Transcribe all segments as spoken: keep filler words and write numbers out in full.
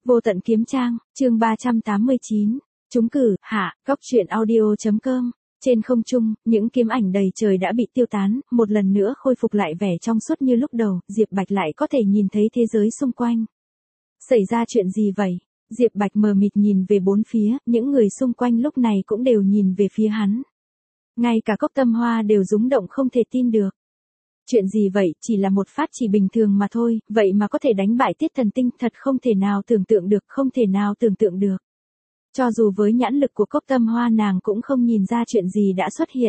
Vô tận kiếm trang, chương ba trăm tám mươi chín. Trúng cử, hạ, góc truyện audio.com. Trên không trung, những kiếm ảnh đầy trời đã bị tiêu tán, một lần nữa khôi phục lại vẻ trong suốt như lúc đầu, Diệp Bạch lại có thể nhìn thấy thế giới xung quanh. Xảy ra chuyện gì vậy? Diệp Bạch mờ mịt nhìn về bốn phía, những người xung quanh lúc này cũng đều nhìn về phía hắn. Ngay cả Cốc Tâm Hoa đều rúng động không thể tin được. Chuyện gì vậy, chỉ là một phát chỉ bình thường mà thôi, vậy mà có thể đánh bại Tiết Thần Tinh, thật không thể nào tưởng tượng được, không thể nào tưởng tượng được. Cho dù với nhãn lực của Cốc Tâm Hoa nàng cũng không nhìn ra chuyện gì đã xuất hiện.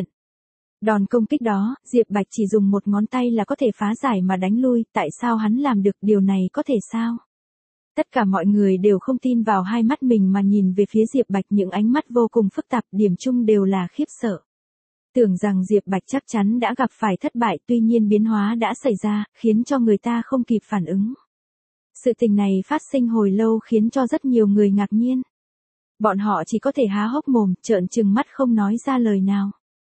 Đòn công kích đó, Diệp Bạch chỉ dùng một ngón tay là có thể phá giải mà đánh lui, tại sao hắn làm được điều này có thể sao? Tất cả mọi người đều không tin vào hai mắt mình mà nhìn về phía Diệp Bạch, những ánh mắt vô cùng phức tạp, điểm chung đều là khiếp sợ. Tưởng rằng Diệp Bạch chắc chắn đã gặp phải thất bại, tuy nhiên biến hóa đã xảy ra, khiến cho người ta không kịp phản ứng. Sự tình này phát sinh hồi lâu khiến cho rất nhiều người ngạc nhiên. Bọn họ chỉ có thể há hốc mồm, trợn trừng mắt không nói ra lời nào.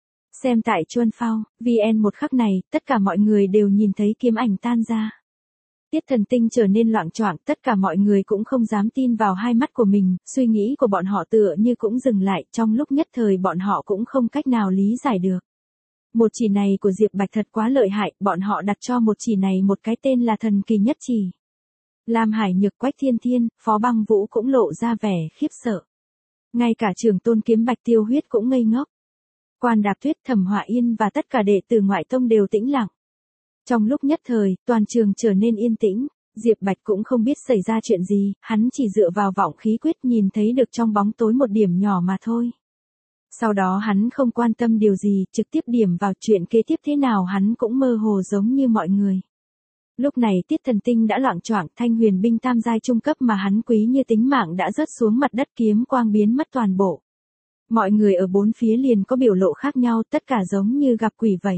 Xem tại Chuân Phao, vê en một khắc này, tất cả mọi người đều nhìn thấy kiếm ảnh tan ra. Tiết Thần Tinh trở nên loạng choạng, tất cả mọi người cũng không dám tin vào hai mắt của mình, suy nghĩ của bọn họ tựa như cũng dừng lại, trong lúc nhất thời bọn họ cũng không cách nào lý giải được. Một chỉ này của Diệp Bạch thật quá lợi hại, bọn họ đặt cho một chỉ này một cái tên là thần kỳ nhất chỉ. Lam Hải Nhược, Quách Thiên Thiên, Phó Băng Vũ cũng lộ ra vẻ khiếp sợ. Ngay cả Trưởng Tôn Kiếm Bạch Tiêu Huyết cũng ngây ngốc. Quan Đạp Tuyết, Thẩm Họa Yên và tất cả đệ tử ngoại tông đều tĩnh lặng. Trong lúc nhất thời, toàn trường trở nên yên tĩnh, Diệp Bạch cũng không biết xảy ra chuyện gì, hắn chỉ dựa vào vọng khí quyết nhìn thấy được trong bóng tối một điểm nhỏ mà thôi. Sau đó hắn không quan tâm điều gì, trực tiếp điểm vào chuyện kế tiếp thế nào hắn cũng mơ hồ giống như mọi người. Lúc này Tiết Thần Tinh đã loạng choạng, thanh huyền binh tam giai trung cấp mà hắn quý như tính mạng đã rớt xuống mặt đất, kiếm quang biến mất toàn bộ. Mọi người ở bốn phía liền có biểu lộ khác nhau, tất cả giống như gặp quỷ vậy.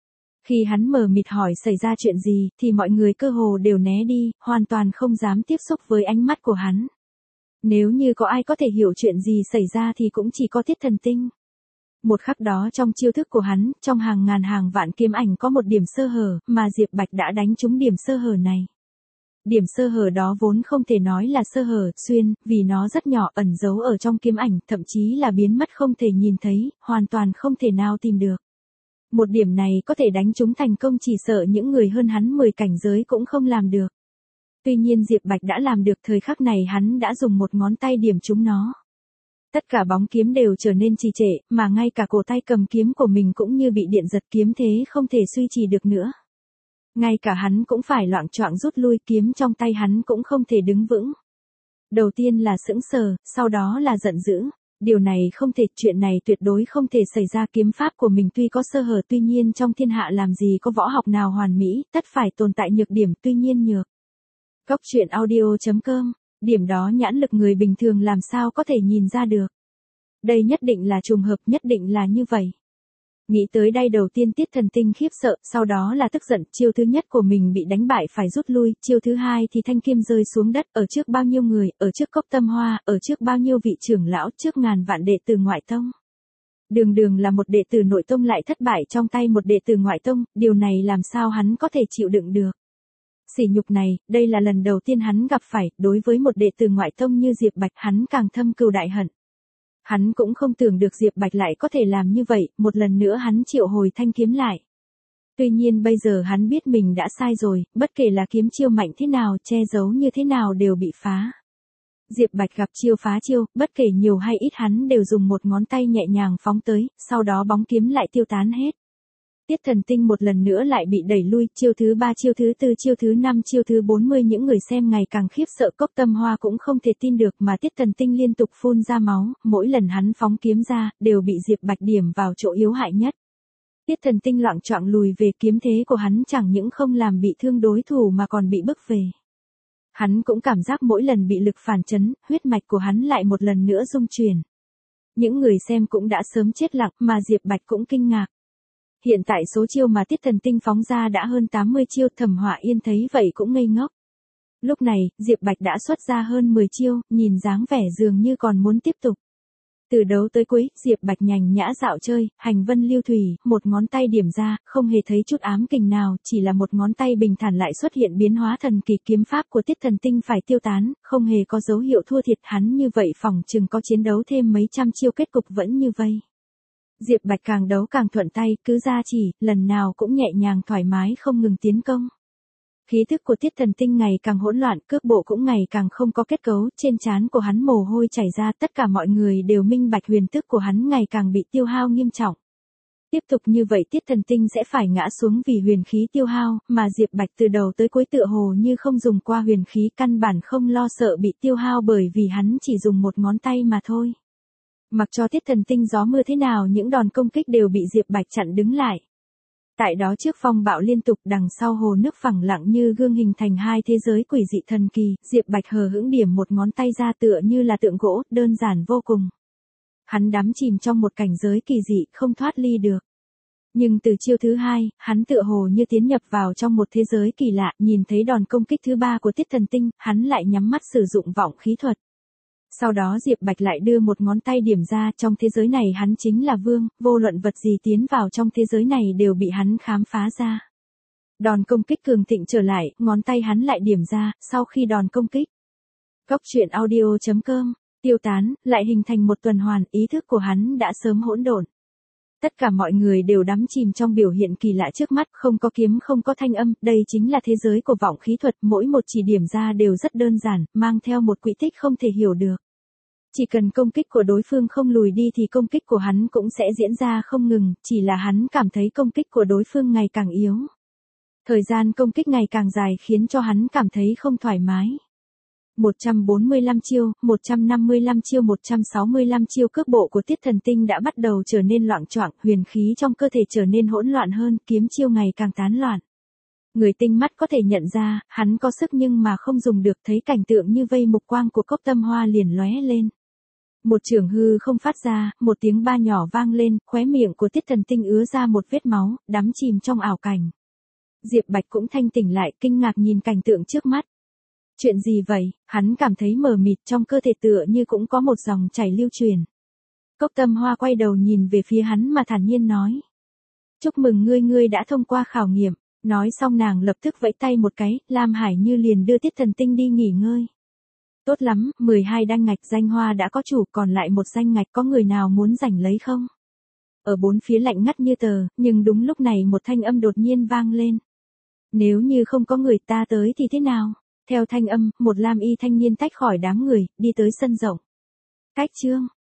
Khi hắn mờ mịt hỏi xảy ra chuyện gì, thì mọi người cơ hồ đều né đi, hoàn toàn không dám tiếp xúc với ánh mắt của hắn. Nếu như có ai có thể hiểu chuyện gì xảy ra thì cũng chỉ có Tiết Thần Tinh. Một khắc đó trong chiêu thức của hắn, trong hàng ngàn hàng vạn kiếm ảnh có một điểm sơ hở, mà Diệp Bạch đã đánh trúng điểm sơ hở này. Điểm sơ hở đó vốn không thể nói là sơ hở, xuyên, vì nó rất nhỏ, ẩn giấu ở trong kiếm ảnh, thậm chí là biến mất không thể nhìn thấy, hoàn toàn không thể nào tìm được. Một điểm này có thể đánh trúng thành công, chỉ sợ những người hơn hắn mười cảnh giới cũng không làm được. Tuy nhiên Diệp Bạch đã làm được, thời khắc này hắn đã dùng một ngón tay điểm trúng nó. Tất cả bóng kiếm đều trở nên trì trệ, mà ngay cả cổ tay cầm kiếm của mình cũng như bị điện giật, kiếm thế không thể duy trì được nữa. Ngay cả hắn cũng phải loạng choạng rút lui, kiếm trong tay hắn cũng không thể đứng vững. Đầu tiên là sững sờ, sau đó là giận dữ. Điều này không thể, chuyện này tuyệt đối không thể xảy ra, kiếm pháp của mình tuy có sơ hở, tuy nhiên trong thiên hạ làm gì có võ học nào hoàn mỹ, tất phải tồn tại nhược điểm, tuy nhiên nhược. Góc truyện audio.com, điểm đó nhãn lực người bình thường làm sao có thể nhìn ra được. Đây nhất định là trùng hợp, nhất định là như vậy. Nghĩ tới đây đầu tiên Tiết Thần Tinh khiếp sợ, sau đó là tức giận, chiêu thứ nhất của mình bị đánh bại phải rút lui, chiêu thứ hai thì thanh kiếm rơi xuống đất, ở trước bao nhiêu người, ở trước Cốc Tâm Hoa, ở trước bao nhiêu vị trưởng lão, trước ngàn vạn đệ tử ngoại tông. Đường đường là một đệ tử nội tông lại thất bại trong tay một đệ tử ngoại tông, điều này làm sao hắn có thể chịu đựng được. Sỉ nhục này, đây là lần đầu tiên hắn gặp phải, đối với một đệ tử ngoại tông như Diệp Bạch hắn càng thâm cừu đại hận. Hắn cũng không tưởng được Diệp Bạch lại có thể làm như vậy, một lần nữa hắn triệu hồi thanh kiếm lại. Tuy nhiên bây giờ hắn biết mình đã sai rồi, bất kể là kiếm chiêu mạnh thế nào, che giấu như thế nào đều bị phá. Diệp Bạch gặp chiêu phá chiêu, bất kể nhiều hay ít hắn đều dùng một ngón tay nhẹ nhàng phóng tới, sau đó bóng kiếm lại tiêu tán hết. Tiết Thần Tinh một lần nữa lại bị đẩy lui, chiêu thứ ba, chiêu thứ tư, chiêu thứ năm, chiêu thứ bốn mươi, những người xem ngày càng khiếp sợ, Cốc Tâm Hoa cũng không thể tin được mà Tiết Thần Tinh liên tục phun ra máu, mỗi lần hắn phóng kiếm ra, đều bị Diệp Bạch điểm vào chỗ yếu hại nhất. Tiết Thần Tinh loạng choạng lùi về, kiếm thế của hắn chẳng những không làm bị thương đối thủ mà còn bị bức về. Hắn cũng cảm giác mỗi lần bị lực phản chấn, huyết mạch của hắn lại một lần nữa rung chuyển. Những người xem cũng đã sớm chết lặng, mà Diệp Bạch cũng kinh ngạc. Hiện tại số chiêu mà Tiết Thần Tinh phóng ra đã hơn tám mươi chiêu, Thẩm Họa Yên thấy vậy cũng ngây ngốc. Lúc này, Diệp Bạch đã xuất ra hơn mười chiêu, nhìn dáng vẻ dường như còn muốn tiếp tục. Từ đầu tới cuối, Diệp Bạch nhành nhã dạo chơi, hành vân lưu thủy, một ngón tay điểm ra, không hề thấy chút ám kình nào, chỉ là một ngón tay bình thản lại xuất hiện biến hóa thần kỳ, kiếm pháp của Tiết Thần Tinh phải tiêu tán, không hề có dấu hiệu thua thiệt, hắn như vậy phỏng chừng có chiến đấu thêm mấy trăm chiêu kết cục vẫn như vây. Diệp Bạch càng đấu càng thuận tay, cứ ra chỉ, lần nào cũng nhẹ nhàng thoải mái không ngừng tiến công. Khí thức của Tiết Thần Tinh ngày càng hỗn loạn, cước bộ cũng ngày càng không có kết cấu, trên trán của hắn mồ hôi chảy ra, tất cả mọi người đều minh bạch huyền tức của hắn ngày càng bị tiêu hao nghiêm trọng. Tiếp tục như vậy Tiết Thần Tinh sẽ phải ngã xuống vì huyền khí tiêu hao, mà Diệp Bạch từ đầu tới cuối tựa hồ như không dùng qua huyền khí, căn bản không lo sợ bị tiêu hao bởi vì hắn chỉ dùng một ngón tay mà thôi. Mặc cho Tiết Thần Tinh gió mưa thế nào, những đòn công kích đều bị Diệp Bạch chặn đứng lại. Tại đó trước phong bạo liên tục, đằng sau hồ nước phẳng lặng như gương hình thành hai thế giới quỷ dị thần kỳ, Diệp Bạch hờ hững điểm một ngón tay ra tựa như là tượng gỗ, đơn giản vô cùng. Hắn đắm chìm trong một cảnh giới kỳ dị, không thoát ly được. Nhưng từ chiêu thứ hai, hắn tựa hồ như tiến nhập vào trong một thế giới kỳ lạ, nhìn thấy đòn công kích thứ ba của Tiết Thần Tinh, hắn lại nhắm mắt sử dụng vọng khí thuật. Sau đó Diệp Bạch lại đưa một ngón tay điểm ra, trong thế giới này hắn chính là vương, vô luận vật gì tiến vào trong thế giới này đều bị hắn khám phá ra. Đòn công kích cường thịnh trở lại, ngón tay hắn lại điểm ra, sau khi đòn công kích. Góc truyện audio chấm com, tiêu tán, lại hình thành một tuần hoàn, ý thức của hắn đã sớm hỗn độn. Tất cả mọi người đều đắm chìm trong biểu hiện kỳ lạ trước mắt, không có kiếm không có thanh âm, đây chính là thế giới của vọng khí thuật, mỗi một chỉ điểm ra đều rất đơn giản, mang theo một quỹ tích không thể hiểu được. Chỉ cần công kích của đối phương không lùi đi thì công kích của hắn cũng sẽ diễn ra không ngừng, chỉ là hắn cảm thấy công kích của đối phương ngày càng yếu. Thời gian công kích ngày càng dài khiến cho hắn cảm thấy không thoải mái. một trăm bốn mươi lăm chiêu, một trăm năm mươi lăm chiêu, một trăm sáu mươi lăm chiêu, cước bộ của Tiết Thần Tinh đã bắt đầu trở nên loạng choạng, huyền khí trong cơ thể trở nên hỗn loạn hơn, kiếm chiêu ngày càng tán loạn. Người tinh mắt có thể nhận ra, hắn có sức nhưng mà không dùng được, thấy cảnh tượng như vây mục quang của Cốc Tâm Hoa liền lóe lên. Một trường hư không phát ra, một tiếng ba nhỏ vang lên, khóe miệng của Tiết Thần Tinh ứa ra một vết máu, đắm chìm trong ảo cảnh. Diệp Bạch cũng thanh tỉnh lại, kinh ngạc nhìn cảnh tượng trước mắt. Chuyện gì vậy? Hắn cảm thấy mờ mịt, trong cơ thể tựa như cũng có một dòng chảy lưu truyền. Cốc Tâm Hoa quay đầu nhìn về phía hắn mà thản nhiên nói. Chúc mừng ngươi, ngươi đã thông qua khảo nghiệm. Nói xong nàng lập tức vẫy tay một cái, Lam Hải Như liền đưa Tiết Thần Tinh đi nghỉ ngơi. Tốt lắm, mười hai đan ngạch danh hoa đã có chủ, còn lại một danh ngạch, có người nào muốn giành lấy không? Ở bốn phía lạnh ngắt như tờ, nhưng đúng lúc này một thanh âm đột nhiên vang lên. Nếu như không có người ta tới thì thế nào? Theo thanh âm, một lam y thanh niên tách khỏi đám người, đi tới sân rộng. Cách chương,